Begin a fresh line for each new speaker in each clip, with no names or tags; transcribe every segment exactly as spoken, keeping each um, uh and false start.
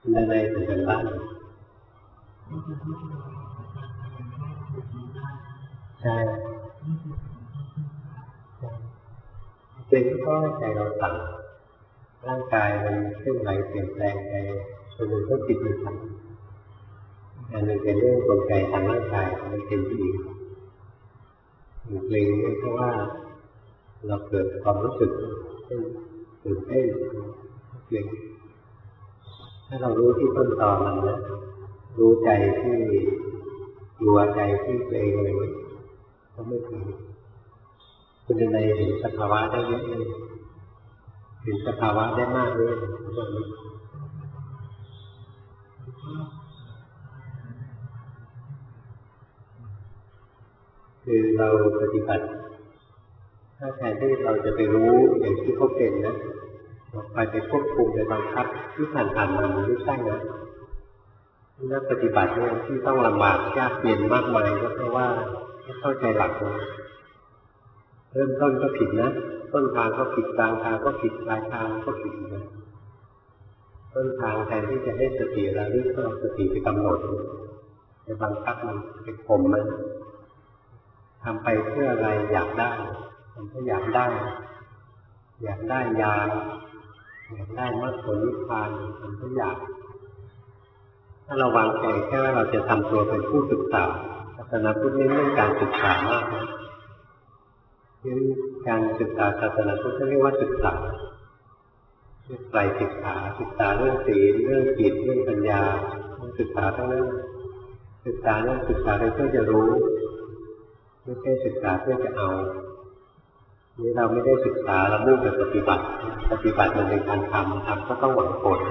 ในในถึงกันบ้านใช่เป็นเพราะใจเราสั่งร่างกายมันเคลื่อนไหวเปลี่ยนแปลงไปส่วนหนึ่งก็ติดอยู่ทั้งอันหนึ่งเป็นเรื่องกลไกทางร่างกายมันเป็นที่ดีเกรงเพราะว่าเราเกิดความรู้สึกตื่นเต้นเกรงถ้าเรารู้ที่ต้นตอมันนะรู้ใจที่กลัวใจที่เกรงอะไรก็ไม่ถึงคุณในเห็นสภาวะได้เยอะเลยเห็นสภาวะได้มากเลยคือเราปฏิบัติถ้าแทนที่เราจะไปรู้อย่างที่เขาเป็นนะเราไปไปควบคุมไปบังคับที่ผ่านๆมามันไม่ใช่นะนักปฏิบัติเนี่ยที่ต้องลำบากยากเย็นมากมายก็เพราะว่าไม่เข้าใจหลักเลยเริ่มต้นก็ผิดนะต้นทางก็ผิดกลางทางก็ผิดปลายทางก็ผิดนะต้นทางแทนที่จะให้สติระลึกก็เอาสติไปกำหนดไปบังคับมันไปข่มมันทำไปเพื่ออะไรอยากได้มันก็อยากได้อยากได้ยาอยากได้มรรคผลนิพพานมันก็อยากถ้าเราวางใจแค่ว่าเราจะทำตัวเป็นผู้ศึกษาศาสนาพุทธเน้นเรื่องการศึกษามากนะเรื่องการศึกษาศาสนาพุทธเรียกว่าศึกษาเรื่องไตรศึกษาศึกษาเรื่องศีลเรื่องจิตเรื่องปัญญาเรื่องศึกษาทั้งนั้นศึกษาเรื่องศึกษาเพื่อจะรู้ไม่ใช่ศึกษาเพื่อจะเอานี่เราไม่ได้ศึกษาเรามุ่งแต่ปฏิบัติปฏิบัติมันเป็นการทำทำก็ต้องหวังผล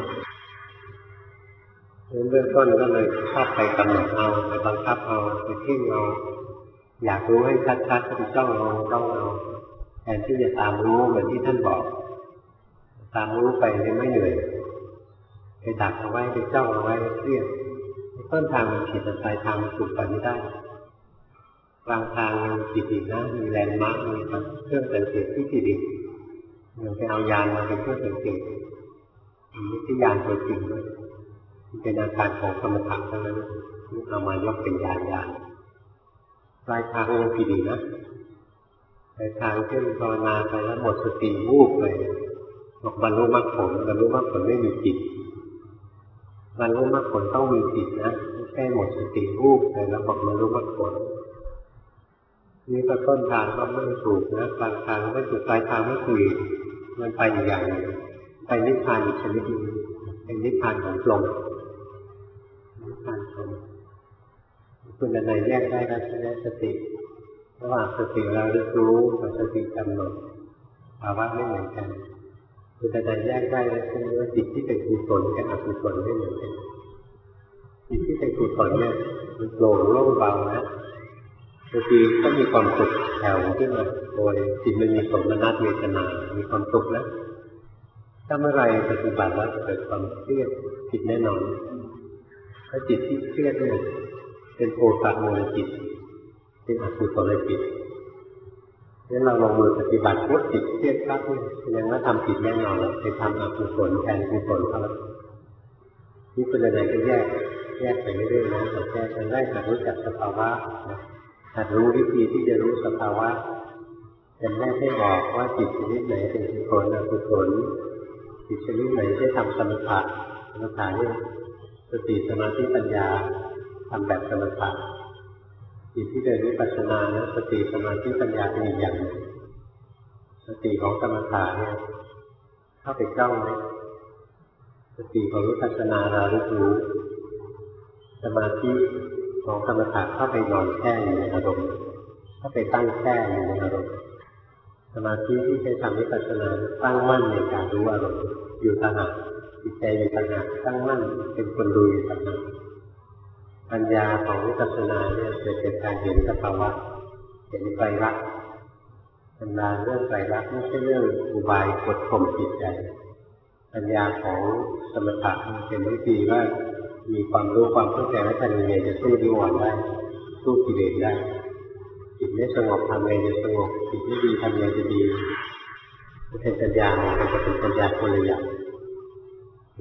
เบื้องต้นก็เลยชอบไปกำหนดเอาไปบังคับเอาไปเพ่งเอาอยากรู้ให้ชัดๆก็ไปจ้องเอาจ้องเอาแทนที่จะตามรู้เหมือนที่ท่านบอกตามรู้ไปเลยไม่เหนื่อยไปดักเอาไว้ไปจ้องเอาไว้เครียดต้นทางมันผิดแต่ปลายทางมันถูกไปไม่ได้กลางทางมันผิดอีกนะมีแลนด์มาร์กมีเครื่องสังเกตที่ผิดอีกยังไปเอายานมาเป็นเครื่องสังเกตไม่ใช่ยานตัวจริงด้วยเป็นอาการของกรรมฐานเท่านั้นนี่เอามายกเป็นยานยานปลายทางยังผิดอีกนะปลายทางเช่นภาวนาไปแล้วหมดสติวูบไปบอกบรรลุมรรคผลบรรลุมรรคผลไม่มีจิตบรรลุมรรคผลต้องมีจิตนะไม่ใช่หมดสติวูบไปแล้วบอกบรรลุมรรคผลนี่ก็ต้นทางก็ไม่ถูกนะกลางทางไม่ถูกปลายทางไม่ถูกมันไปอีกอย่างนึงไปนิพพานอีกชนิดนึงเป็นนิพพานของลมนิพพานของคุณในแยกได้แล้วใช่ไหมสติระหว่างสติเราเรียนรู้กับสติกำหนดภาวะไม่เหมือนกันคุณในแยกได้แล้วใช่ไหมว่าจิตที่เป็นกุศลกับอกุศลไม่เหมือนกันจิตที่เป็นกุศลเนี่ยมันโปร่งโล่งเบานะบางทีก็มีความสุขแผ่วขึ้นมาโดยจิตมันมีสมนัตเวทนามีความสุขนะถ้าเมื่อไรปฏิบัติแล้วเกิดความเครียดผิดแน่นอนถ้าจิตที่เครียดเนี่ยเป็นโอสถมูลจิตเป็นอกุศลจิตงั้นเราลงมือปฏิบัติพุทธจิตเครียดปั๊บเนี่ยแสดงว่าทำผิดแน่นอนแล้วไปทำอกุศลแทนกุศลเขาแล้วนี่เป็นอะไรก็แยกแยกไปเรื่อยๆนะแต่แยกกันได้หัดรู้จักสภาวะหัดรู้วิธีที่จะรู้สภาวะจำแนกให้ออกว่าจิตชนิดไหนเป็นกุศลอกุศลจิตชนิดไหนที่ทำสมถะสมถะนี่สติสมาธิปัญญาทำแบบสมถะจิตที่เดินวิปัสสนานะสติสมาธิปัญญาเป็นอีกอย่างสติของสมถะเนี่ยเข้าไปจ้องเลยสติของวิปัสสนาเรารู้สมาธิของสมถะเข้าไปนอนแช่อยู่ในอารมณ์เข้าไปตั้งแช่อยู่ในอารมณ์สมาธิที่ใช้ทำวิปัสสนาตั้งมั่นในการรู้อารมณ์อยู่ต่างหากจิตใจอยู่ต่างหากตั้งมั่นเป็นคนดูอยู่ต่างหากปัญญาของวิปัสสนาเนี่ยเกิดจากการเห็นสภาวะเห็นไตรลักษณ์ปัญญาเรื่องไตรลักษณ์ไม่ใช่เรื่องอุบายกดข่มจิตใจปัญญาของสมถะเป็นวิธีว่ามีความรู้ความเข้าใจว่าทำยังไงจะสู้นิวรณ์ได้สู้กิเลสได้จิตไม่สงบทำไงจะสงบจิตไม่ดีทำไงจะดีเป็นปัญญามันจะเป็นปัญญาคนละอย่าง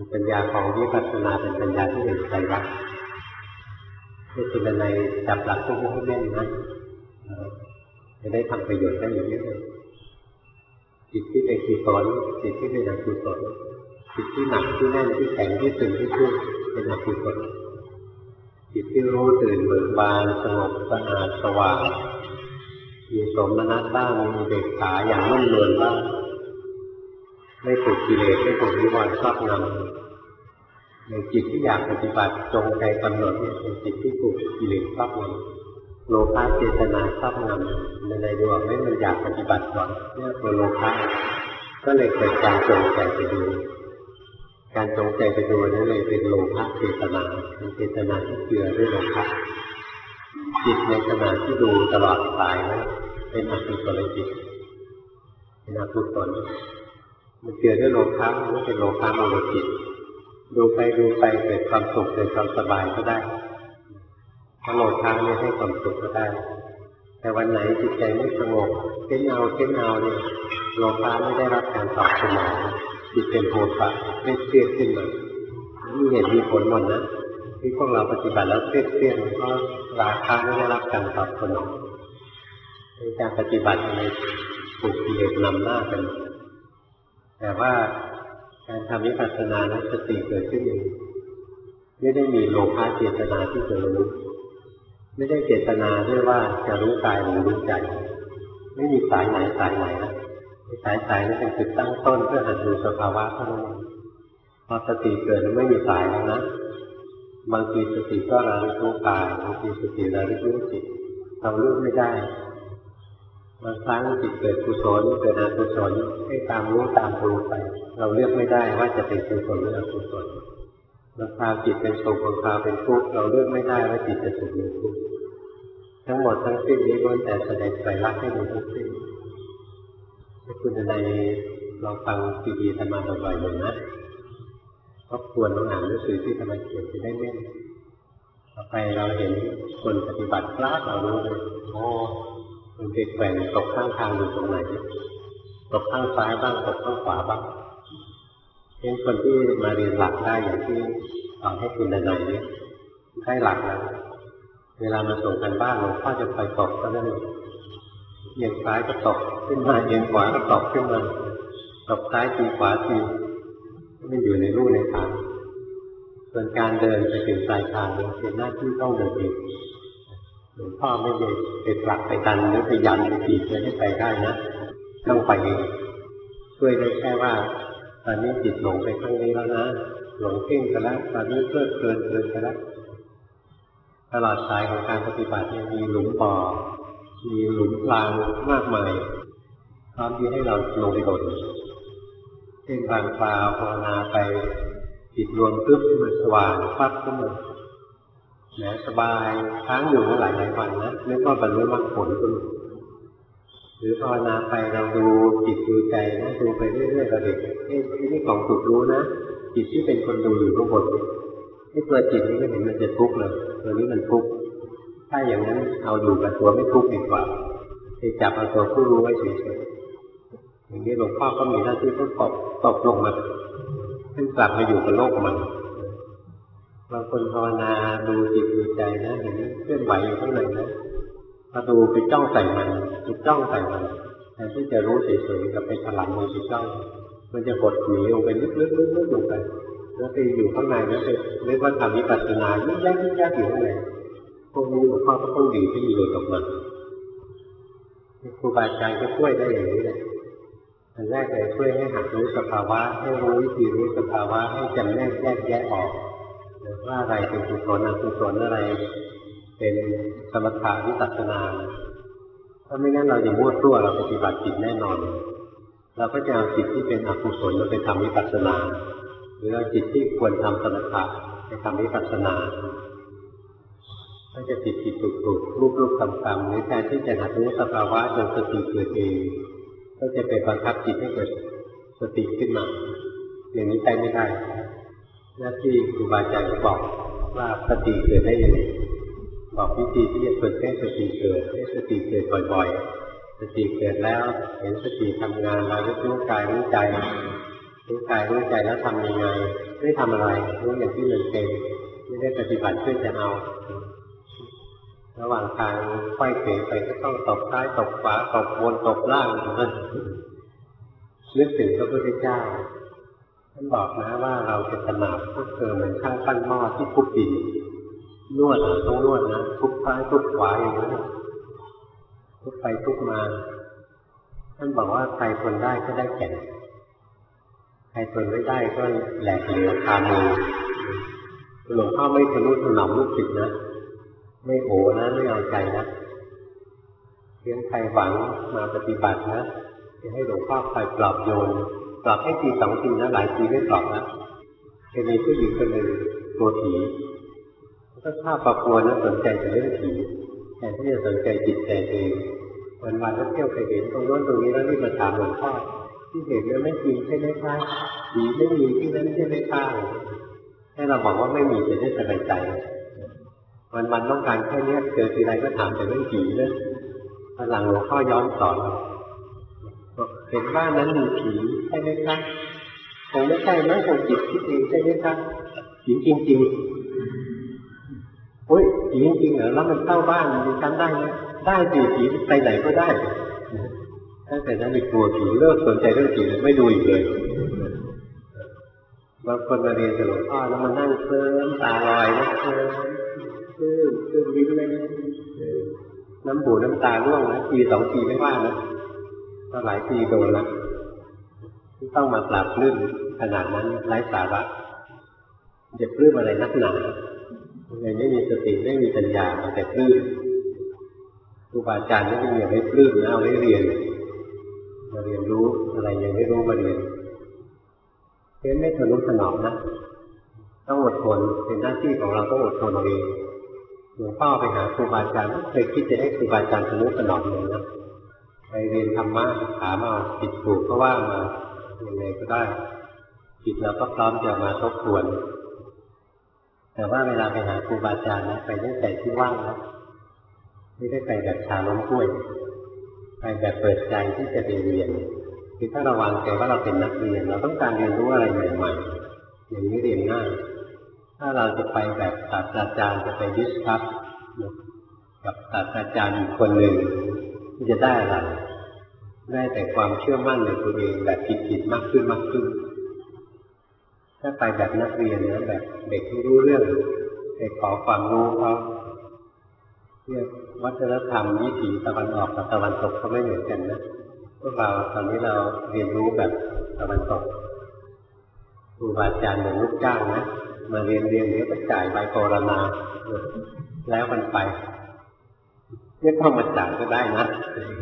ปัญญาของวิปัสสนาเป็นปัญญาที่เห็นไตรลักษณ์ที่คุณในจับหลักพวกนี้ให้แน่นนะจะได้ทำประโยชน์ได้อยู่เยอะเลยจิตที่เป็นกุศลจิตที่เป็นอกุศลจิตที่หนักที่แน่นที่แข็งที่ตึงที่ทื่อเป็นอกุศลจิตที่รู้ตื่นเบิกบานสงบสะอาดสว่างมีสมนัตบ้างมีอุเบกขาอย่างนุ่มนวลบ้างไม่ถูกกิเลสไม่ถูกนิวรณ์ครอบงำในจิตที่อยากปฏิบัติจงใจกำหนดเนี่ยเป็นจิตที่ถูกกิเลสครอบงำโลภะเจตนาครอบงำในในดวงไม่มันอยากปฏิบัติก่อนเนี่ยตัวโลภะก็เลยเกิดการจงใจไปดูการจงใจไปดูนั่นเลยเป็นโลภะเจตนาเป็นเจตนาที่เจือด้วยโลภะจิตในขณะที่ดูตลอดสายนั้นเป็นอกุศลจิตเป็นอกุศลมันเจือด้วยโลภะมันเป็นโลภะโมโหจิตดูไปดูไปเกิดความสุขเกิดความสบายก็ได้ถ้าโลภะเนี่ยให้ความสุขก็ได้แต่วันไหนจิตใจไม่สงบเค้นเอาเค้นเอาเนี่ยโลภะไม่ได้รับการตอบสนองจิตเป็นโทสะไม่เครียดขึ้นมามีเหตุมีผลหมดนะที่พวกเราปฏิบัติแล้วเครียดเครียดเพราะราคะไม่ได้รับการตอบสนองในการปฏิบัติในถูกกิเลสนำหน้ากันแต่ว่าการทำวิปัสสนานั้นสติเกิดขึ้นเองไม่ได้มีโลภะเจตนาที่จะรู้ไม่ได้เจตนาด้วยว่าจะรู้กายหรือรู้ใจไม่มีสายไหนสายไหนนะสายสายนั้นเป็นจุดตั้งต้นเพื่อหัดดูสภาวะเท่านั้นพอสติเกิดแล้วไม่มีสายแล้วนะบางทีสติก็ระลึกรู้กายบางทีสติระลึกรู้จิตเราเลือกไม่ได้บางครั้งจิตเกิดกุศลเกิดอกุศลให้ตามรู้ตามรู้ไปเราเลือกไม่ได้ว่าจะเป็นกุศลหรืออกุศลบางคราวจิตเป็นสุขบางคราวเป็นทุกข์เราเลือกไม่ได้ว่าจิตจะสุขหรือทุกข์ทั้งหมดทั้งสิ้นนี้ล้วนแต่แสดงไตรลักษณ์ให้ดูทั้งสิ้นให้คุณในลองฟังซีดีธรรมะบ่อยๆหน่อยนะทบทวนอ่านหนังสือที่ธรรมะเขียนจะได้แม่นต่อไปเราเห็นคนปฏิบัติพลาดเรารู้เลยโอ้มันเด็กแกว่งตกข้างทางอยู่ตรงไหนตกข้างซ้ายบ้างตกข้างขวาบ้างเป็นคนที่มาเรียนหลักได้อย่างที่สอนให้คุณในในนี้ได้หลักแล้วเวลามาส่งกันบ้านหลวงพ่อจะคอยตกก็ได้เอียงซ้ายก็ตกขึ้นมาเอียงขวาก็ตกขึ้นมาตกซ้ายทีขวาทีไม่อยู่ในรูในทางส่วนการเดินไปถึงปลายทางเป็นหน้าที่ต้องเดินเองหลวงพ่อไม่ได้ไปผลักไปดันหรือไปยันไปตีเพื่อให้ไปได้นะต้องไปเองช่วยได้แค่ว่าตอนนี้จิตหลงไปข้างนี้แล้วนะหลงเพ่งไปแล้วตอนนี้เพลิดเพลินเพลินไปแล้วตลอดสายของการปฏิบัติเนี่ยมีหลุมบ่อมีหลุมพรางมากมายพร้อมที่ให้เราลงไปโดดเช่นบางคราวภาวนาไปจิตรวมตึ๊บขึ้นมาสว่างฟับขึ้นมาแหมสบายค้างอยู่หลายหลายวันนะไม่ก็บรรลุมรรคผลขึ้นหรือภาวนาไปเราดูจิตดูใจนะดูไปเรื่อยๆเราเด็กนี่นี่ของถูกรู้นะจิตที่เป็นคนดูอยู่ข้างบนนี่ตัวจิตนี้ก็เห็นมันจะทุกข์เลยตัวนี้มันทุกข์ถ้าอย่างนั้นเอาอยู่กับตัวไม่ทุกข์ดีกว่าไปจับเอาตัวผู้รู้ไว้เฉยๆอย่างนี้หลวงพ่อก็มีหน้าที่ต้องตบตบลงมาขึ้นกลับมาอยู่กับโลกมันบางคนภาวนาดูจิตดูใจนะเห็นเคลื่อนไหวอยู่ข้างในนะพอดูไปจ้องใส่มันไปจ้องใส่มันแทนที่จะรู้เฉยๆกับไปถลำลงไปจ้องมันจะกดหนีลงไปลึกๆๆลงไปแล้วไปอยู่ข้างในแล้วไปเรียกว่าทำวิปัสสนายิ่งยากยิ่งยากอยู่ข้างในพวกนี้หลวงพ่อก็ต้องดีที่มีเลยกับมันครูบาอาจารย์ก็ช่วยได้อย่างนี้เลยอันแรกเลยช่วยให้หัดรู้สภาวะให้รู้วิธีรู้สภาวะให้จำแนกแยกแยะออกว่าอะไรเป็นกุศลอกุศลอะไรเป็นสมถะวิปัสสนาถ้าไม่งั้นเราจะมั่วตัวเราปฏิบัติผิดแน่นอนเราก็จะเอาจิตที่เป็นอกุศลมาไปทำวิปัสสนาหรือเอาจิตที่ควรทำสมถะไปทำวิปัสสนาก็จะผิดผิดถูกถูกรูปรูปคำคำหรือแทนที่จะหัดรู้สภาวะจนสติเกิดเองก็จะไปบังคับจิตให้เกิดสติขึ้นมาอย่างนี้ใช้ไม่ได้หน้าที่ครูบาอาจารย์บอกว่าสติเกิดได้ยังไงบอกวิธีที่จะฝึกให้สติเกิดให้สติเกิดบ่อยๆสติเกิดแล้วเห็นสติทำงานระลึกรู้กายรู้ใจรู้กายรู้ใจแล้วทำยังไงไม่ทำอะไรรู้อย่างที่มันเป็นไม่ได้ปฏิบัติเพื่อจะเอาระหว่างทางค่อยเปลี่ยนไปก็ต้องตกซ้ายตกขวาตกบนตกล่างนั่นนึกถึงพระพุทธเจ้าท่านบอกนะว่าเราจะสนาบพวกเธอเหมือนช่างปั้นหม้อที่ทุบดินนวดต้องนวดนะทุบซ้ายทุบขวาอย่างนี้ทุบไปทุบมาท่านบอกว่าใครทนได้ก็ได้แก่ใครทนไม่ได้ก็แหลกเหลวคามือหลวงพ่อไม่ทะนุถนอมลูกศิษย์นะไม่โหนะไม่เอาใจนะเพียงใครหวังมาปฏิบัตินะจะให้หลวงพ่อคอยปลอบโยนปลอบให้ทีสองทีนะหลายทีไม่ปลอบนะจะมีผู้หญิงคนหนึ่งกลัวผีก็ทราบประกวรนะสนใจแต่เรื่องผีแทนที่จะสนใจจิตใจเองวันวันก็เที่ยวไปเห็นตรงโน้นตรงนี้แล้วรีบมาถามหลวงพ่อที่เห็นนั้นไม่จริงใช่ไหมคะผีไม่มีที่นั้นใช่ไหมคะให้เราบอกว่าไม่มีจะได้สบายใจวันวันต้องการแค่นี้เจอทีไรก็ถามแต่เรื่องผีนะพอหลังหลวงพ่อย้อนสอนเห็นบ้านนั้นมีผีใช่ไหมคะคงไม่ใช่มั้งคงจิตคิดเองใช่ไหมคะผีจริงๆโอ้ยผีจริงๆเหรอแล้วมันเข้าบ้านมันทำได้ไหมได้สิผีไปไหนก็ได้ตั้งแต่นั้นไม่กลัวผีเลิกสนใจเรื่องผีไม่ดูอีกเลยบางคนมาเรียนกับหลวงพ่อแล้วมานั่งเคลิ้มตาลอยนะเคลิ้มซื่อซื่อลิ้นเลยน้ำบูน้ำตาร่วงนะทีสองทีไม่ว่านะก็หลายทีโดนแล้วที่ต้องมาปราบปลื้มขนาดนั้นไร้สาระจะปลื้มอะไรนักหนายังไม่มีสติไม่มีปัญญาแต่ปลื้มครูบาอาจารย์ไม่ได้มีอะไรปลื้มนะเอาไว้เรียนมาเรียนรู้อะไรยังไม่รู้มาเรียนเพื่อไม่ทะนุถนอมนะต้องอดทนเป็นหน้าที่ของเราต้องอดทนเองหลวงพ่อไปหาครูบาอาจารย์ไม่เคยคิดจะให้ครูบาอาจารย์ทะนุถนอมเลยนะไปเรียนธรรมะถามเอาผิดถูกก็ว่ามาอย่างไรก็ได้ผิดเราก็พร้อมจะมาทบทวนแต่ว่าเวลาไปหาครูบาอาจารย์นะไปตั้งแต่ที่ว่างนะไม่ได้ไปแบบชาล้มกล้วยไปแบบเปิดใจที่จะไปเรียนคือถ้าเราวางใจว่าเราเป็นนักเรียนเราต้องการเรียนรู้อะไรใหม่ๆอย่างนี้เรียนง่ายถ้าเราจะไปแบบศาสตราจารย์จะไปดิสคัสกับศาสตราจารย์อีกคนหนึ่งที่จะได้อะไรได้แต่ความเชื่อมั่นในตัวเองแบบผิดๆมากขึ้นมากขึ้นถ้าไปแบบนักเรียนนะแบบเด็กที่รู้เรื่องไปขอความรู้เขาเนี่ยวัฒนธรรมวิถีตะวันออกกับตะวันตกเขาไม่เหมือนกันนะพวกเราตอนนี้เราเรียนรู้แบบตะวันตกครูบาอาจารย์เหมือนลูกจ้างนะมาเรียนเรียนเดี๋ยวก็จ่ายใบปรณาแล้วมันไปไม่ต้องมาจ่ายก็ได้นะ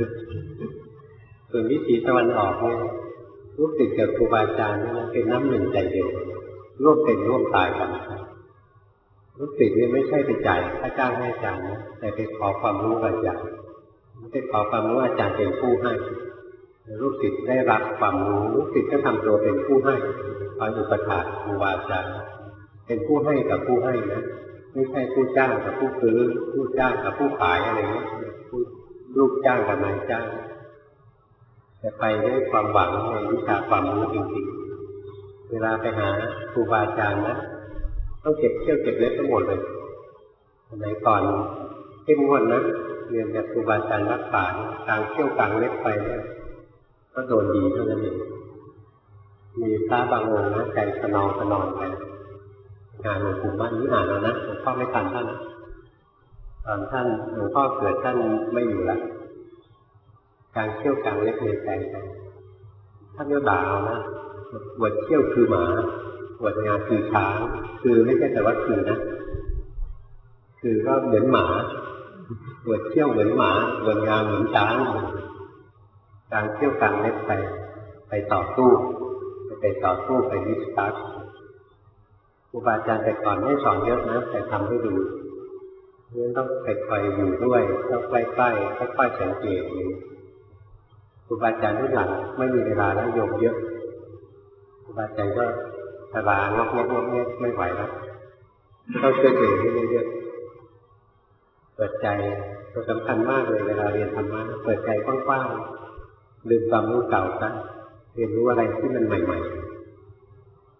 ส่วนวิถีตะวันออกเนี่ยลูกศิษย์กับครูบาอาจารย์นี่มันเป็นน้ำหนึ่งใจเดียวร่วมเป็นร่วมตายกันลูกศิษย์เนี่ยไม่ใช่ไปจ่ายค่าจ้างให้อาจารย์นะแต่ไปขอความรู้กับอาจารย์ไม่ได้ขอความรู้อาจารย์เป็นผู้ให้ลูกศิษย์ได้รับความรู้ลูกศิษย์ก็ทำตัวเป็นผู้ให้คอยอุปถัมภ์ครูบาอาจารย์เป็นผู้ให้กับผู้ให้นะไม่ใช่ผู้จ้างกับผู้ซื้อผู้จ้างกับผู้ขายอะไรนี้ลูกจ้างกับนายจ้างจะไปด้วยความหวังในวิชาความรู้จริงๆเวลาไปหาครูบาอาจารย์นะต้องเก็บเขี้ยวเก็บเล็บทั้งหมดเลยสมัยก่อนเข้มงวดนะเรียนจากครูบาอาจารย์รักษากลางเขี้ยวกลางเล็บไปเนี่ยก็โดนดีเท่านั้นเองมีพระบางองค์นะใจสนองสนองไปงานหลวงปู่มั่นนี่อ่านแล้วนะหลวงพ่อไม่ทันท่านตอนท่านหลวงพ่อเกิดท่านไม่อยู่แล้วกลางเขี้ยวกลางเล็บในใจไปท่านก็ด่าเอานะบวชเขี้ยวคือหมาบวชงาคือช้างคือไม่ใช่แต่ว่าคือนะคือก็เหมือนหมาบวชเขี้ยวเหมือนหมาบวชงาเหมือนช้างกลางเขี้ยวกลางเล็บไปไปต่อสู้ไปต่อสู้ไปดิสคัสครูบาอาจารย์แต่ก่อนไม่สอนเยอะนะแต่ทำให้ดูเพราะฉะนั้นต้องคอยๆอยู่ด้วยต้องใกล้ๆค่อยๆสังเกตครูบาอาจารย์รุ่นหลังไม่มีเวลาแล้วโยมเยอะครูบาอาจารย์ก็ชรางอกแงกงอกแงกไม่ไหวแล้วต้องช่วยตัวเองให้เยอะๆเปิดใจตัวสำคัญมากเลยเวลาเรียนธรรมะเปิดใจกว้างๆลืมความรู้เก่าซะเรียนรู้อะไรที่มันใหม่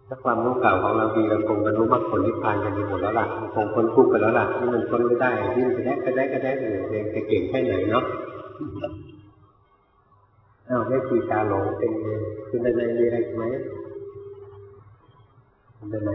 ถ้าความรู้เก่าของเราดีเราคงบรรลุมรรคผลนิพพานกันไปหมดแล้วล่ะคงพ้นทุกข์ไปแล้วล่ะที่มันพ้นไม่ได้ดิ้นไปได้ก็ได้ก็ได้เลยเองจะเก่งแค่ไหนเนาะอ้าวแม่ชีตาหลงเป็นไงคุณในมีอะไรไหมคุณใน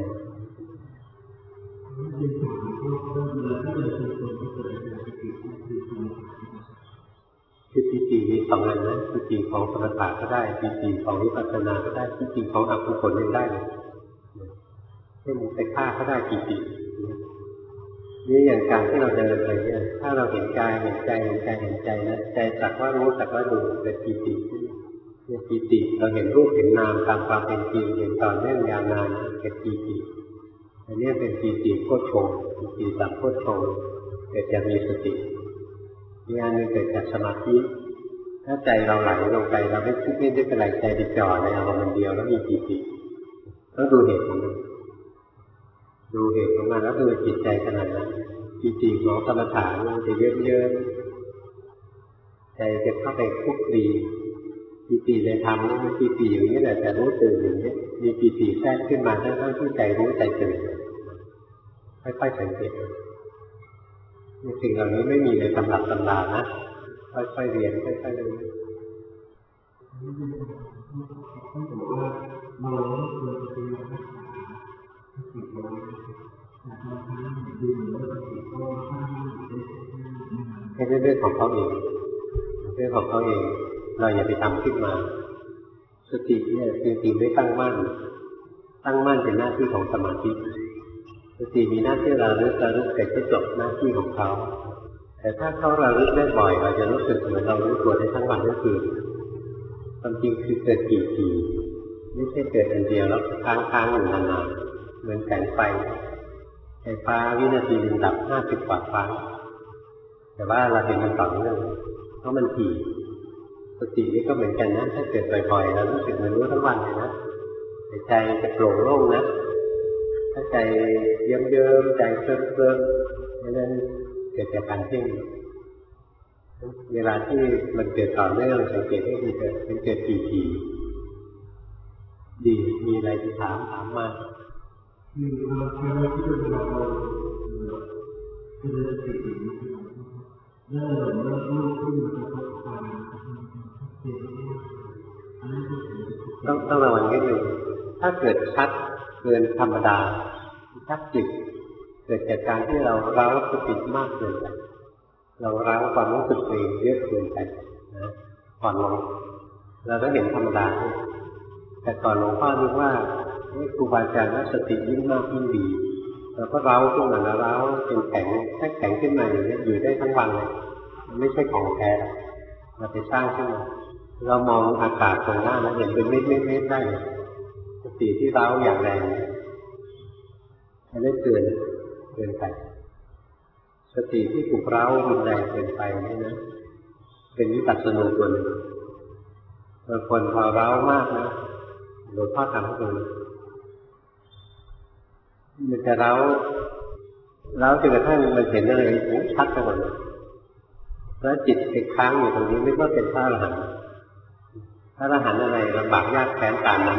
คือปีติมีสองอันนะปีติของสมถะก็ได้ปีติของวิปัสสนาก็ได้ปีติของอกุศลยังได้เลยเช่นไปฆ่าก็ได้ปีตินี่อย่างการที่เราเดินไปเนี่ยถ้าเราเห็นกายเห็นใจเห็นใจเห็นใจนะใจสักว่ารู้สักว่าดูเป็นปีติเนี่ยปีติเราเห็นรูปเห็นนามตามความเป็นจริงเห็นต่อเนื่องยาวนานเป็นปีติอันนี้เป็นปีติโคชงปีติสัมโคชงเกิดจากมีสติอีกอันหนึ่งเกิดจากสมาธิถ้าใจเราไหลลงไปเราไม่คิดไม่ได้เป็นไรใจไปจ่อในอารมณ์เดียวแล้วมีปีติต้องดูเหตุของมันดูเหตุของมันแล้วดูจิตใจขนาดนั้นปีติของสมถะมันจะเยิ้มเยิ้มใจจะเข้าไปคลุกคลีปีติในธรรมนี่มันปีติอย่างนี้แหละแต่รู้ตื่นอย่างนี้มีปีติแทรกขึ้นมาทั้งๆที่ใจรู้ใจตื่นค่อยๆสังเกตสิ่งเหล่านี้ไม่มีในตำรับตำรานะค่อยๆเรียนค่อยๆเรียนเป็นเรื่องของเขาเองเรื่องของเขาเองเราอย่าไปทำขึ้นมาสติเนี่ยจริงๆไม่ตั้งมั่นตั้งมั่นเป็นหน้าที่ของสมาธิสติมีหน้าที่ระลึกระลึกแต่จะจบหน้าที่ของเขาแต่ถ้าเขาระลึกได้บ่อยเราจะรู้สึกเหมือนเรารู้ตัวได้ทั้งวันทั้งคืนความจริงคือเกิดกี่ทีไม่ใช่เกิดอันเดียวแล้วค้างๆอยู่นานๆเหมือนแสงไฟไฟฟ้าวินาทีหนึ่งดับห้าสิบกว่าครั้งแต่ว่าเราเห็นมันต่อเนื่องเพราะมันถี่สตินี่ก็เหมือนกันนะถ้าเกิดบ่อยๆเรารู้สึกมันรู้ทั้งวันเลยนะใจจะโปร่งโล่งนะถ้าใจเยิ้มๆใจเคลิ้มๆนั่นเกิดจากการเพ่งเวลาที่มันเกิดต่อเนื่องสังเกตให้ดีเกิดเป็นเกิดทีๆดีมีอะไรที่ถามถามมาคือเราใช้ที่เป็นเราคือสติเริ่มเริ่มเริ่มขึ้นมาจากความต้องต้องระวังนิดหนึ่งถ้าเกิดชัดเกินธรรมดาชัดจิตเกิดจากการที่เราเร้าสติมากเกินไปเราเร้าความรู้สึกเองเยอะเกินไปนะก่อนลงเราก็เห็นธรรมดาแต่ก่อนหลวงพ่อนึกว่าครูบาอาจารย์ว่าสติยิ่งมากยิ่งดีเราก็เร้าขึ้นมาแล้วเร้าเป็นแข็งแค่แข็งขึ้นมาอย่างนี้อยู่ได้ทั้งวันเลยมันไม่ใช่ของแท้เราไปสร้างขึ้นมาเรามองอากาศตรงหน้าแล้วเห็นเป็นเม็ดเม็ดเม็ดได้เลยสติที่เร้าอย่างแรงไม่ได้เกินเกินไปสติที่ถูกเร้ารุนแรงเกินไปนี่นะเป็นวิปัสสนูส่วนหนึ่งบางคนพอเร้ามากนะหลวงพ่อทำให้ดูมันจะเร้าเร้าจนกระทั่งมันเห็นอะไรชัดไปหมดแล้วจิตติดค้างอยู่ตรงนี้ไม่ว่าเป็นพระอรหันต์พระอรหันต์อะไรลำบากยากแค้นปานนั้น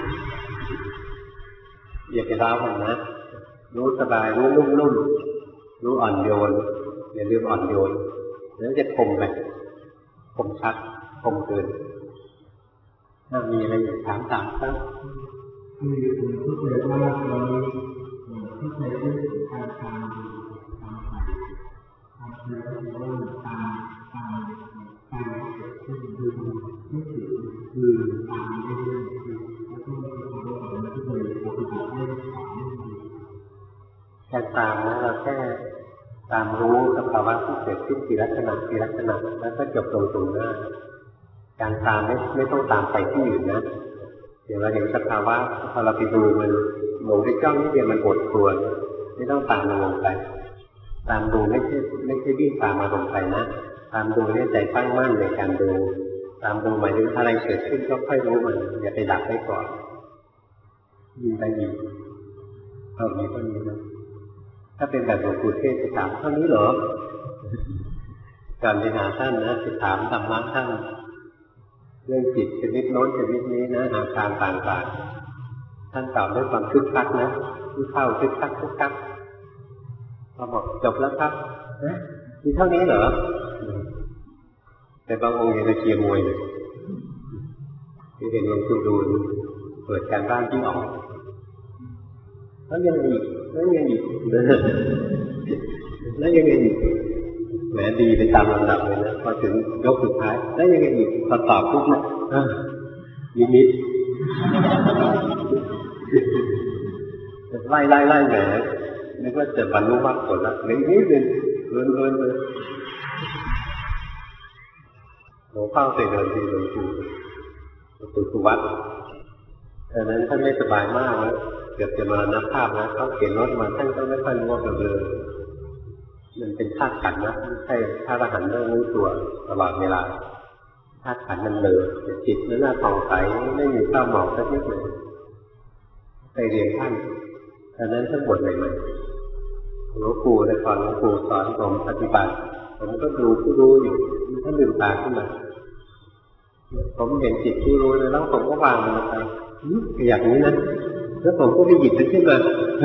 อย่าไปเร้ามันนะรู้สบายรู้นุ่มๆรู้อ่อนโยนอย่าลืมอ่อนโยนแล้วจะคมไปคมชัดคมเกินถ้ามีอะไรอยากถามถามครับคือผมเข้าใจว่าเราเข้าใจเรื่องการตามตามไปตามไปก็คือว่าตามตามตามที่ดูที่สุดคือตามเรื่อยๆแล้วก็คือว่าเราที่เคยปฏิบัติได้ต่อเนื่องการตามนะเราแค่ตามรู้สภาวะที่เกิดขึ้นทีละขณะทีละขณะแล้วก็จบตรงตรงหน้าการตามไม่ไม่ต้องตามไปที่อื่นนะเดี๋ยวเราเห็นสภาวะพอเราไปดูมันหลงไปจ้องนิดเดียวมันอดตัวไม่ต้องตามมันลงไปตามดูไม่ใช่ไม่ใช่วิ่งตามอารมณ์ไปนะตามดูเนี่ยใจตั้งมั่นในการดูตามดูหมายถึงอะไรเกิดขึ้นก็ค่อยรู้มันอย่าไปดักไว้ก่อนมีอะไรอีกเอามีเท่านี้นะถ้าเป็นแบบหลวงปู่เทศจะถามเท่านี้เหรอการไปหาท่านนะจะถามธรรมะท่านเรื่องจิตชนิดโน้นชนิดนี้นะอาการต่างๆท่านตอบด้วยความคึกคักนะผู้เข้าคึกคักคึกคักเราบอกจบแล้วครับนะมีเท่านี้เหรอแต่บางองค์ยังจะเชียร์มวยเลยที่เห็นหลวงปู่ดูลเปิดการบ้านที่ออกแล้วยังอีกแล้วยังอีกแล้วยังอีกแหมดีไปตามลำดับเลยนะพอถึงยกสุดท้ายแล้วยังอีกพอตอบปุ๊บนะนิดนิดไล่ไล่ไล่แหมนึกว่าจะบรรลุมรรคผลแล้วนิดนิดนึงเลื่อนเลื่อนเลยหลวงพ่อเคยเดินที่หลวงปู่หลวงปู่สุวัตตอนนั้นท่านไม่สบายมากนะเกือบจะมรณภาพนะเขาเข็นรถมาท่านก็ไม่ค่อยรู้ว่าเดินมันเป็นธาตุขันธ์นะไม่ใช่พระอรหันต์ไม่รู้ตัวตลอดเวลาธาตุขันธ์มันเลยจิตนั้นน่าผ่องใสไม่มีข้าวหมอกสักนิดเลยไปเรียนท่านตอนนั้นท่านบวชใหม่ๆหลวงปู่แต่ก่อนหลวงปู่สอนผมปฏิบัติผมก็ดูผู้รู้อยู่ท่านลืมตาขึ้นมาผมเห็นจิตผู้รู้เลยแล้วผมก็วางมันไปอย่างนี้นะแล้วผมก็ไปหยิบมันขึ้นมา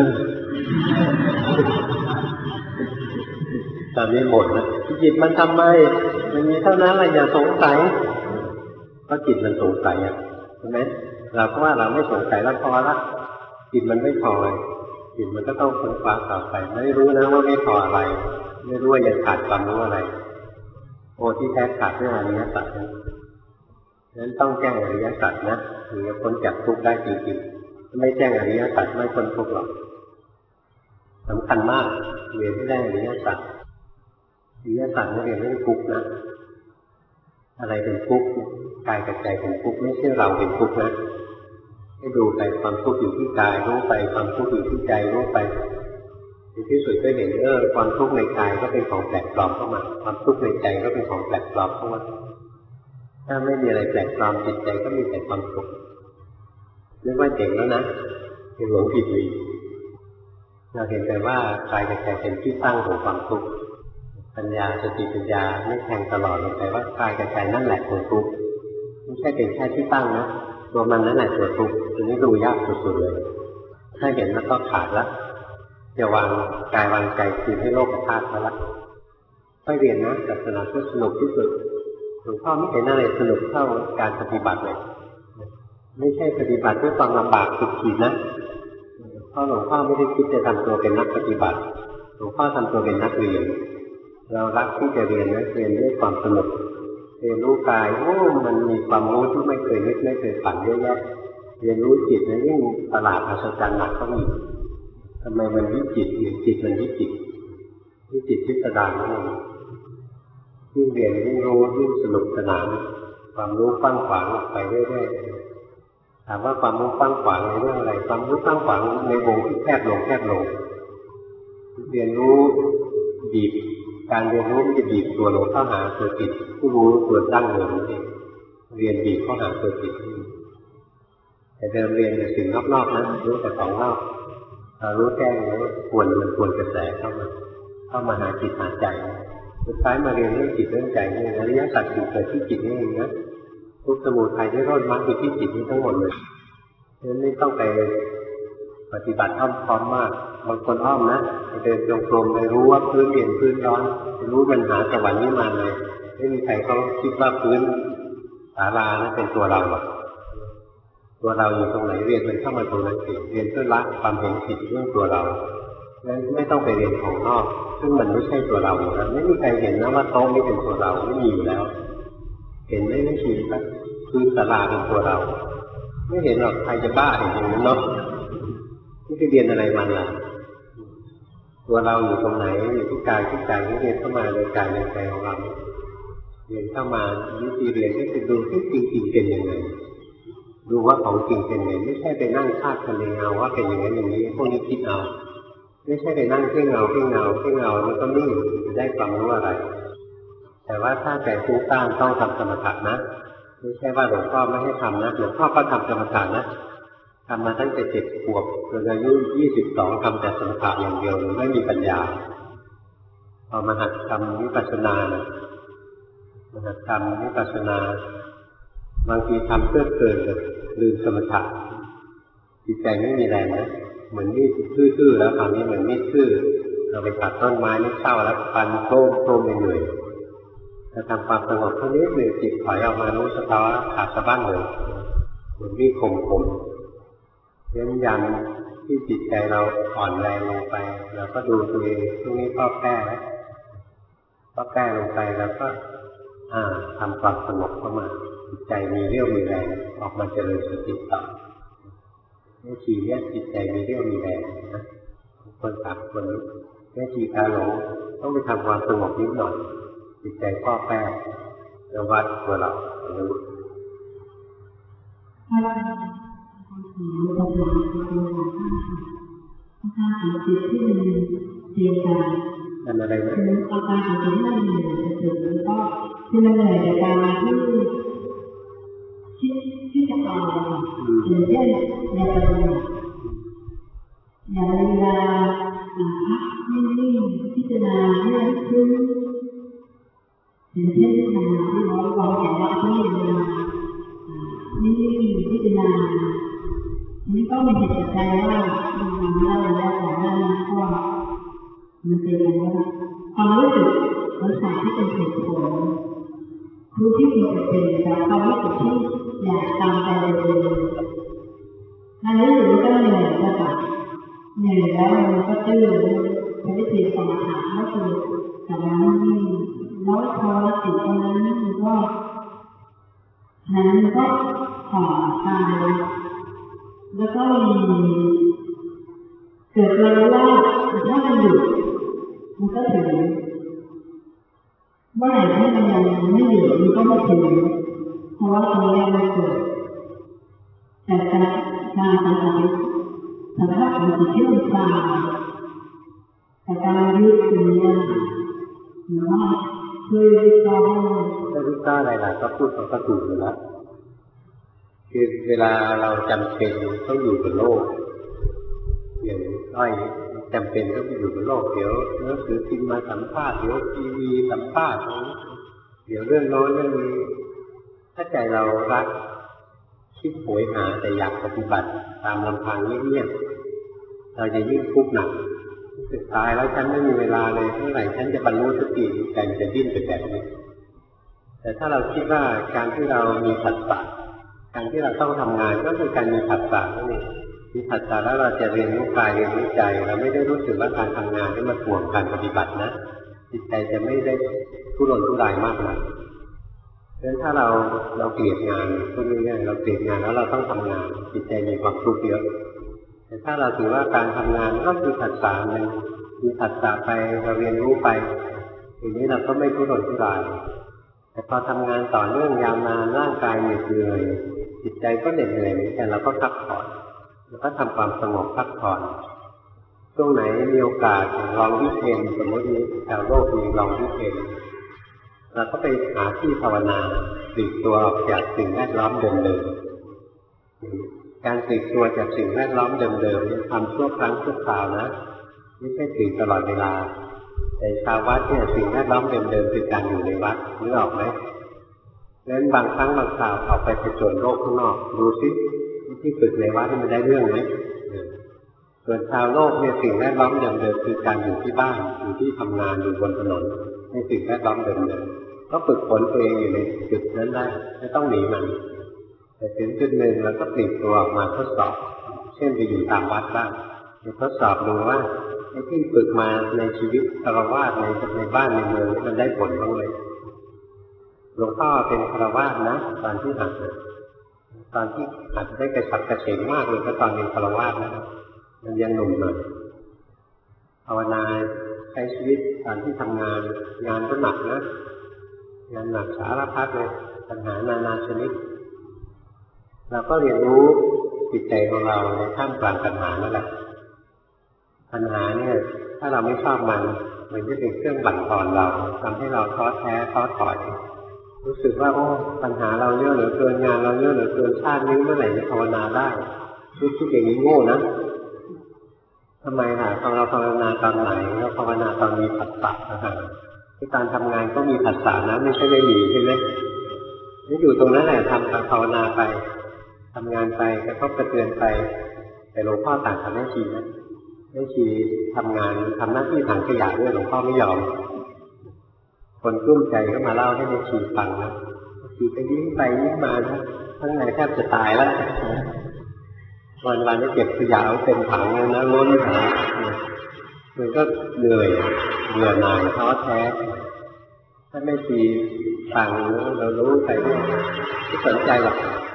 ตอนนี้หมดนะหยิบมันทำไมมันมีเท่านั้นแหละอย่าสงสัยเพราะจิตมันสงสัยอ่ะใช่ไหมเราก็ว่าเราไม่สงสัยแล้วพอละจิตมันไม่พอเลยจิตมันก็ต้องค้นคว้าต่อไปไม่รู้นะว่าไม่พออะไรไม่รู้ว่ายังขาดความรู้อะไรโอ้ที่แท้ขาดเรื่องอริยสัจนั้นต้องแจ้งอริยสัจนะถึงจะพ้นจากทุกข์ได้จริงๆไม่แจ้งอริยสัจไม่พ้นทุกข์หรอกสำคัญมากเรียนให้ได้อริยสัจอริยสัจไม่เรียนเรื่องทุกข์นะอะไรเป็นทุกข์กายกับใจเป็นทุกข์ไม่ใช่เราเป็นทุกข์นะให้ดูไปความทุกข์อยู่ที่กายรู้ไปความทุกข์อยู่ที่ใจรู้ไปในที่สุดก็เห็นเออความทุกข์ในกายก็เป็นของแปลกปลอมเข้ามาความทุกข์ในใจก็เป็นของแปลกปลอมเข้ามาถ้าไม่มีอะไรแปลกปลอมจิตใจก็มีแต่ความสุขนึกว่าเจ๋งแล้วนะเป็นหลงผิดอีกเราเห็นแต่ว่ากายกับใจเป็นที่ตั้งของความทุกข์ปัญญาสติปัญญาไม่แทงตลอดลงไปว่ากายกับใจนั่นแหละตัวทุกข์ไม่ใช่เป็นแค่ที่ตั้งนะตัวมันนั่นแหละตัวทุกข์ตัวนี้ดูยากสุดๆเลยถ้าเห็นแล้วก็ขาดละจะวางกายวางใจคืนให้โลกธาตุแล้วละค่อยเรียนนะศาสนาเพื่อสนุกที่สุดหลวงพ่อไม่เห็นอะไรสนุกเท่าการปฏิบัติเลยไม่ใช่ปฏิบัติด้วยความลำบากสุดขีดนะเพราะหลวงพ่อไม่ได้คิดจะทำตัวเป็นนักปฏิบัติหลวงพ่อทำตัวเป็นนักเรียนเรารักที่จะเรียนนะเรียนด้วยความสนุกเรียนรู้กายโอ้มันมีความรู้ที่ไม่เคยนึกไม่เคยฝันเยอะแยะเรียนรู้จิตนะยิ่งประหลาดอัศจรรย์หนักก็มีทำไมมันวิจิตรจิตมันวิจิตรวิจิตรพิสดารนั่นเองยิ่งเรียนยิ่งรู้ยิ่งสนุกสนานความรู้กว้างขวางออกไปเรื่อยๆถามว่าความรู้กว้างขวางในเรื่องอะไรความรู้กว้างขวางในวงที่แคบลงแคบลงเรียนรู้บีบการเรียนรู้มันจะบีบตัวลงเข้าหาตัวจิตผู้รู้ตัวตั้งเดิมนั่นเองเรียนบีบเข้าหาตัวจิตแต่เดิมเรียนแต่สิ่งนอกๆนะรู้แต่ของนอกเรารู้แจ้งแล้วควรมันควรกระแสเข้ามาเข้ามาหาจิตหาใจสุดท้ายมาเรียนเรื่องจิตเรื่องใจนี่อริยสัจเกิดที่จิตนี่เองนะทุกสมุทัยที่รอดมรรคอยู่ที่จิตนี่ทั้งหมดเลยฉะนั้นไม่ต้องไปปฏิบัติอ้อมค้อมมากบางคนอ้อมนะเดินจงกรมไปรู้ว่าพื้นเย็นพื้นร้อนรู้ปัญหาสวรรค์นิมานเลยไม่มีใครเขาคิดว่าพื้นศาลานั้นเป็นตัวเราหรอกตัวเราอยู่ตรงไหนเรียนมันเข้ามาตรงนั้นเองเรียนเพื่อละความเห็นผิดเรื่องตัวเรานั้นไม่ต้องไปเรียนของนอกซึ่งมันไม่ใช่ตัวเราอยู่แล้วไม่มีใครเห็นนะว่าโต๊ะนี้เป็นตัวเราไม่มีอยู่แล้วเห็นไม่ไม่ชีครับพื้นศาลาเป็นตัวเราไม่เห็นหรอกใครจะบ้าเห็นอย่างนั้นเนาะที่ไปเรียนอะไรมาล่ะตัวเราอยู่ตรงไหนอยู่ที่กายที่ใจเรียนเข้ามาในกายในใจของเราเรียนเข้ามาวิธีเรียนก็คือดูที่จริงๆเป็นยังไงดูว่าของจริงเป็นยังไงไม่ใช่ไปนั่งคาดคะเนเอาว่าเป็นอย่างนั้นอย่างนี้พวกนี้คิดเอาไม่ใช่ไปนั่งเพ่งเงาเพ่งเงาเพ่งเงาแล้วก็นิ่งจะได้ความรู้อะไรแต่ว่าถ้าใจฟุ้งซ่านต้องทำสมถะนะไม่ใช่ว่าหลวงพ่อไม่ให้ทำนะหลวงพ่อก็ทำสมถะนะทำมาตั้งแต่เจ็ดขวบจนอายุยี่สิบสองทำแต่สมถะอย่างเดียวเลยไม่มีปัญญาพอมาหัดทำวิปัสสนานะมาหัดทำวิปัสสนาบางทีทำเพื่อเกินลืมสมถะจิตใจไม่มีแรงนะเหมือนมีดทื่อๆแล้วคราวนี้เหมือนมีดทื่อเราไปตัดต้นไม้นี่เศร้าแล้วฟันโครมโครมเหนื่อยจะทำความสงบเท่านี้หนึ่งจิตถอยออกมารู้สภาวะขาดสะบั้นเลยเหมือนมีดคมๆเน้นย้ำที่จิตใจเราอ่อนแรงลงไปเราก็ดูตัวเองตรงนี้ก็แก้แล้วก็แก้ลงไปแล้วก็อ่าทำความสงบเข้ามาจิตใจมีเรี่ยวมีแรงออกมาเจริญสติต่อแม่ชีเนี่ยจิตใจมีเรี่ยวมีแรงนะคนสามคนนี้แม่ชีตาหลงต้องไปทำความสงบนิดหน่อยจิตใจก็แก้แล้ววัดตัวเรารู้
ถ้าเราทำเราทำอาการของจิตที่มันเสียใจ
ทำอะไรนะ
อาการของจิตที่มันเหนื่อยจะถึงแล้วก็ที่มันเหนื่อยจากการที่ที่ที่จะเอาอย่างเช่นในปัจจุบันอย่างเวลาพักนิ่งๆพิจารณาให้ลึกซึ้งอย่างเช่นทำงานที่เราวางแผนว่าที่เวลานิ่งๆพิจารณานี่ก็มีเหตุปัจจัยว่ามันทำได้แล้วแต่ว่ามันก็มันเป็นอะไรว่าความรู้สึกมันสามที่เป็นเหตุผลรู้ที่มันจะเป็นแต่ความรู้สึกที่อยากตามใจเลยนั่นรู้สึกว่าก็เหนื่อยนะคะเหนื่อยแล้วมันก็ตื้อใช้วิธีสมาธิก็คือแต่แล้วนี่แล้วพอจิตตรงนั้นมันก็นั้นก็ผ่อนคลายแล้วก็มีเกิดเราว่าถ้ามันหยุดมันก็ถึงเมื่อไหร่ที่มันยังไม่หยุดมันก็ไม่ถึงเพราะว่าตรงนี้มันเกิดแต่การการทำอะไรสภาพของจิตที่มันคลายแต่การยึดตรงนี้หรือว่าคือเรา
ไม่รู้ก้าอะไรล่ะก็พูดก็ถูกอยู่แล้วคือเวลาเราจำเป็นต้องอยู่บนโลกอย่างน้อยจำเป็นต้องอยู่บนโลกเดี๋ยวหนังสือพิมพ์มาสัมภาษณ์เดี๋ยวทีวีสัมภาษณ์เดี๋ยวเรื่องโน้นเรื่องนี้ถ้าใจเรารักคิดโหยหาแต่อยากปฏิบัติตามลำพังเงียบๆเราจะยิ่งทุกข์หนักสุดท้ายแล้วฉันไม่มีเวลาเลยเมื่อไหร่ฉันจะบรรลุสติใจจะดิ้นไปแบบนี้แต่ถ้าเราคิดว่าการที่เรามีผัสสะการที่เราต้องทำงานก็คือการมีผัสสะนั่นเองมีผัสสะแล้วเราจะเรียนรู้กายเรียนรู้ใจเราไม่ได้รู้สึกว่าการทำงานนี่มาถ่วงการปฏิบัตินะจิตใจจะไม่ได้ทุรนทุรายมากนักเพราะฉะนั้นถ้าเราเราเกลียดงานพูดง่ายๆเราเกลียดงานแล้วเราต้องทำงานจิตใจมีความทุกข์เยอะแต่ถ้าเราถือว่าการทำงานก็คือผัสสะหนึ่งมีผัสสะไปเราเรียนรู้ไปทีนี้เราก็ไม่ทุรนทุรายแต่พอทำงานต่อเนื่องยาวนานร่างกายเหนื่อยจิตใจก็เหนื่อยเหมือนกันเราก็พักผ่อนแล้วก็ทำความสงบพักผ่อนช่วงไหนมีโอกาสลองวิเทนสมมตินี้ชาวโลกมีลองวิเทนเราก็ไปหาที่ภาวนาปลีกตัวออกจากสิ่งแวดล้อมเดิมๆการปลีกตัวจากสิ่งแวดล้อมเดิมๆนี่ทำชั่วครั้งชั่วคราวนะไม่ใช่ปลีกตลอดเวลาแต่ชาววัดเนี่ยสิ่งแวดล้อมเดิมๆคือการอยู่ในวัดนึกออกไหมเพราะฉะนั้นบางครั้งบางคราวออกไปผจญโลกข้างนอกดูซิที่ฝึกในวัดมันได้เรื่องไหมส่วนชาวโลกเนี่ยสิ่งแวดล้อมเดิมๆคือการอยู่ที่บ้านอยู่ที่ทำงานอยู่บนถนนในสิ่งแวดล้อมเดิมๆก็ฝึกฝนตัวเองอยู่ในจุดนั้นได้ไม่ต้องหนีมันแต่ถึงจุดหนึ่งเราก็ปลีกตัวออกมาทดสอบเช่นไปอยู่ตามวัดบ้างไปทดสอบดูว่าไอ้ที่ฝึกมาในชีวิตฆราวาสในในบ้านในเมืองมันได้ผลบ้างไหมหลวงพ่อเป็นฆราวาสนะตอนที่หัดตอนที่หัดได้กระฉับกระเฉงมากเลยก็ตอนเป็นฆราวาสนะมันยังหนุ่มหน่อยภาวนาใช้ชีวิตตอนที่ทำงานงานก็หนักนะงานหนักสารพัดเลยปัญหานานาชนิดเราก็เรียนรู้จิตใจของเราในท่ามกลางปัญหานั่นแหละปัญหาเนี่ยถ้าเราไม่ชอบมันมันจะเป็นเครื่องบั่นทอนเราทำให้เราท้อแท้ท้อถอยรู้สึกว่าโอ้ปัญหาเราเยอะเหลือเกินงานเราเยอะเหลือเกินชาตินี้เมื่อไหร่จะภาวนาได้คิดอย่างนี้โง่นะทำไมล่ะตอนเราภาวนาตอนไหนเราภาวนาตอนมีผัสสะนะครับที่การทำงานก็มีผัสสะนะไม่ใช่ไม่มีใช่ไหมนี่อยู่ตรงนั้นแหละทำการภาวนาไปทำงานไปกระทบกระเทือนไปแต่หลวงพ่อต่างกับแม่ชีนะแม่ชีทำงานทำหน้าที่ถังขยะด้วยหลวงพ่อไม่ยอมคนกลุ้มใจก็มาเล่าให้แม่ชีฟังนะแม่ชีก็ยิ้มไปยิ้มมานะข้างในแทบจะตายแล้ววันวันนี้เก็บขยะเอาเต็มถังเลยนะล้นถังมันก็เหนื่อยเหนื่อยหน่ายท้อแท้ถ้าแม่ชีฟังเรารู้ไปด้วยไม่สนใจหรอก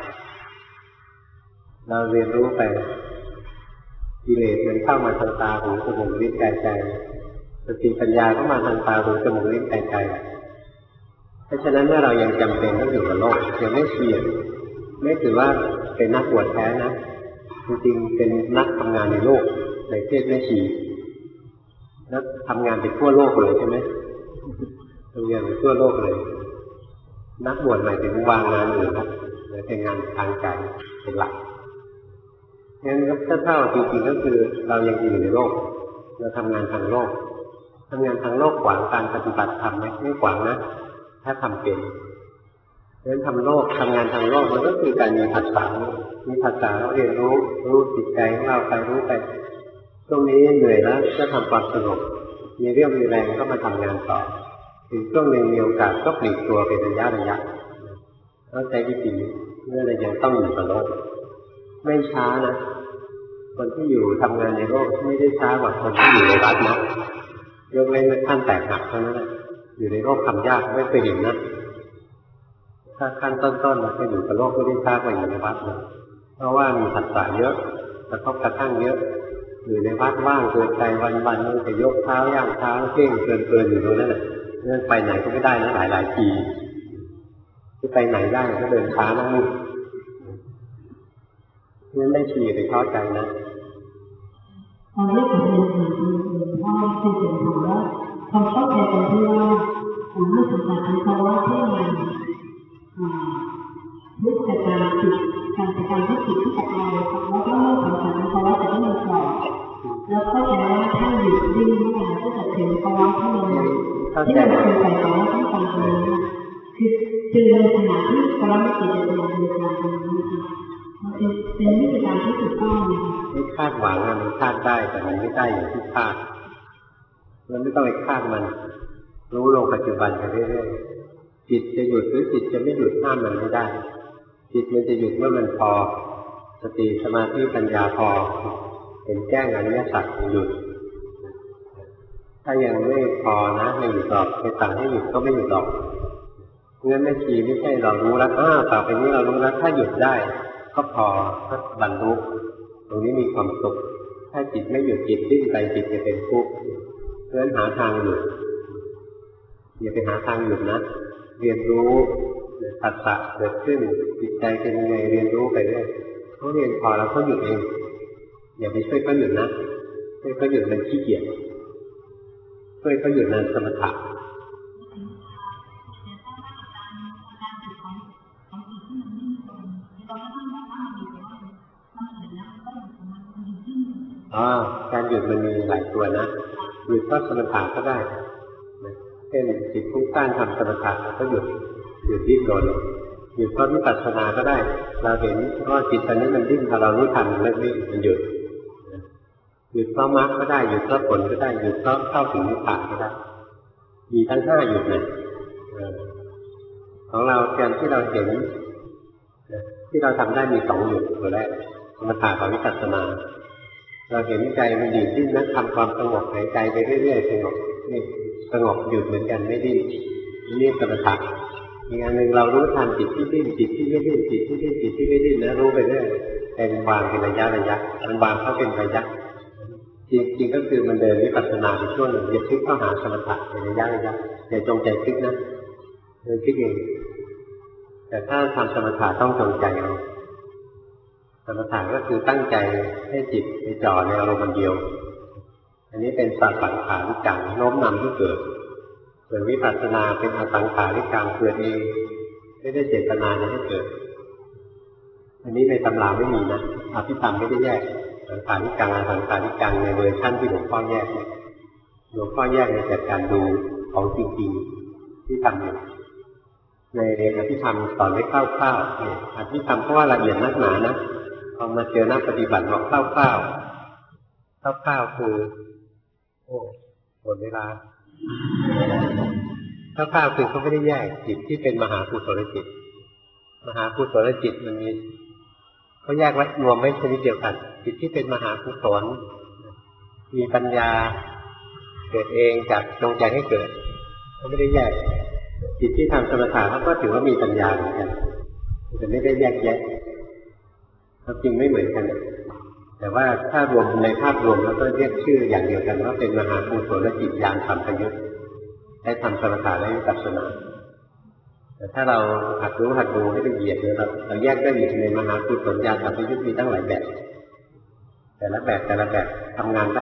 เราเรียนรู้ไปกิเลสมันเข้ามาทางตาหูจมูกลิ้นกายใจสติปัญญาก็มาทางตาหูจมูกลิ้นกายใจเพราะฉะนั้นเมื่อเรายังจำเป็นต้องอยู่กับโลกยังไม่เสี่ยงไม่ถือว่าเป็นนักบวชแท้นะจริงๆเป็นนักทำงานในโลกในเทศแม่ชีแล้วทำงานไปทั่วโลกเลยใช่ไหมทำงานไปทั่วโลกเลยนักบวชหมายถึงวางงานอื่นครับเป็นงานทางใจเป็นหลักงั้นถ้าเท่าจริงๆก็คือเรายังอยู่ในโลกเราทำงานทางโลกทำงานทางโลกขวางการปฏิบัติธรรมไหมไม่ขวางนะถ้าทำเป็นเพราะฉะนั้นทำโลกทำงานทางโลกมันก็คือการมีภาษามีภาษาเราเรียนรู้รู้จิตใจของเราไปรู้ไปช่วงนี้เหนื่อยแล้วก็ทำความสงบมีเรี่ยวมีแรงก็มาทำงานต่อถึงช่วงหนึ่งมีโอกาสก็ปลีกตัวเป็นระยะระยะแล้วใจวิธีเมื่อเรายังต้องอยู่กับโลกไม่ช้านะคนที่อยู่ทำงานในโลกไม่ได้ช้ากว่าคนที่อยู่ในวัดนะยกเว้นขั้นแตกหักเท่านั้นแหละอยู่ในโลกทำยากไม่เคยเห็นนะถ้าขั้นต้นๆเราจะอยู่กับโลกไม่ได้ช้ากว่าอยู่ในวัดนะเพราะว่ามีภาษาเยอะกระทบกระทั่งเยอะอยู่ในวัดว่างเกินใจวันๆมันจะยกเท้าย่างเท้าเพ่งเกินๆอยู่ตรงนั้นแหละเดินไปไหนก็ไม่ได้นะหลายๆทีที่ไปไหนได้ก็เดินช้านั่งนิ่งนั่นไม่ชี้ไปท้อใจนะ
ตอนนี้ผมเรียนถึงพ่อคือถึงถามว่าความเข้าใจกันที่ว่าเมื่อศึกษาภาวะที่มันรู้จักการจิตการจัดการที่จิตที่จัดการแล้วก็เมื่อศึกษาภาวะจะต้องมีปล่อยแล้วเข้าใจว่าถ้าหยุดดิ้นเมื่อไหร่ก็จะถึงภาวะที่มันที่มันเป็นไปตามที่ต้องการเลยคือคือในขณะที่ภาวะจิตจะเป็นการเป็นการเป็นเป็นวิธีการที่ถูกต้อง
ไม่คาดหวังอะมันคาดได้แต่มันไม่ได้อย่างที่คาดมันไม่ต้องไปคาดมันรู้ลงปัจจุบันไปเรื่อยๆจิตจะหยุดหรือจิตจะไม่หยุดห้ามมันไม่ได้จิตมันจะหยุดเมื่อมันพอสติสมาธิปัญญาพอเห็นแจ้งอริยสัจหยุดถ้ายังไม่พอนะไม่หยุดหรอกไปสั่งให้หยุดก็ไม่หยุดหรอกงั้นแม่ชีไม่ใช่เรารู้แล้วอ้าวต่อไปนี้เรารู้แล้วถ้าหยุดได้ก็พอก็บรรลุตรงนี้มีความสุขถ้าจิตไม่หยุดจิตดิ้นไปจิตจะเป็นทุกข์เพราะฉะนั้นหาทางหยุดอย่าไปหาทางหยุดนะเรียนรู้ปัสสะเกิดขึ้นจิตใจเป็นยังไงเรียนรู้ไปเรื่อยเขาเรียนพอแล้วเขาหยุดเองอย่าไปช่วยเขาหยุดนะช่วยเขาหยุดมันขี้เกียจช่วยเขาหยุดนั่นสมถะอ๋อการหยุดมันมีหลายตัวนะหยุดเพราะสมถะก็ได้เช่นจิตฟุ้งซ่านทำสมถะก็หยุดหยุดดิ้นรนหยุดเพราะวิปัสสนาก็ได้เราเห็นว่าจิตตอนนี้มันดิ้นพอเรารู้ทันมันเลิกดิ้นมันหยุดหยุดเพราะมรรคก็ได้หยุดเพราะผลก็ได้หยุดเพราะเข้าถึงนิพพานก็ได้มีทั้งห้าหยุดเลยของเราการที่เราเห็นที่เราทำได้มีสองหยุดตัวแรกสมถะกับวิปัสสนาเราเห็นใจมันดิ้นดิ้นนั้นทำความสงบหายใจไปเรื่อยๆสงบนี่สงบหยุดเหมือนกันไม่ดิ้นนี่สมถะอีกอันหนึ่งเรารู้ทันจิตที่ดิ้นจิตที่ไม่ดิ้นจิตที่ดิ้นจิตที่ไม่ดิ้นนะรู้ไปเรื่อยเป็นวางเป็นระยะระยะมันวางเข้าเป็นระยะจริงๆก็คือมันเดินวิปัสสนาในช่วงหนึ่งอย่าพลิกเข้าหาสมถะเป็นระยะระยะอย่าจงใจพลิกนะเดินพลิกเองแต่ถ้าทำสมถะต้องจงใจเอาสมถะก็คือตั้งใจให้จิตไปจ่อในอารมณ์เดียวอันนี้เป็นสังขาริกังโน้มนำที่เกิดส่วนวิปัสสนาเป็นอสังขาริกังเกิดเองไม่ได้เจตนาจะให้เกิดอันนี้ในตำราไม่มีนะอภิธรรมไม่ได้แยกสังขาริกังอสังขาริกังในเวอร์ชันที่หลวงพ่อแยกหลวงพ่อแยกในจากการดูของจริงๆที่ทำอยู่ในอภิธรรมสอนไว้คร่าวๆอภิธรรมเพราะว่าละเอียดนักหนานะพอมาเจอนักปฏิบัติบอกคร่าวๆคร่าวๆคือโอ้หมดเวลาคร่าวๆคือเขาไม่ได้แยกจิตที่เป็นมหากุศลจิตมหากุศลจิตมันมีเขาแยกไว้รวมไว้ชนิดเดียวกันจิตที่เป็นมหากุศลมีปัญญาเกิดเองจากจงใจให้เกิดเขาไม่ได้แยกจิตที่ทำสมถะเขาก็ถือว่ามีปัญญาเหมือนกันแต่ไม่ได้แยกแยะความจริงไม่เหมือนกันแต่ว่าถ้ารวมในภาพรวมแล้วก็เรียกชื่ออย่างเดียวกันว่าเป็นมหากุศลจิตญาณสัมปยุตได้ทำสมถะและวิปัสสนาแต่ถ้าเราหัดรู้หัดดูให้ละเอียดเนี่ยเราเราแยกได้อยู่ในมหากุศลญาณสัมปยุตมีตั้งหลายแบบแต่ละแบบแต่ละแบบทำงานได้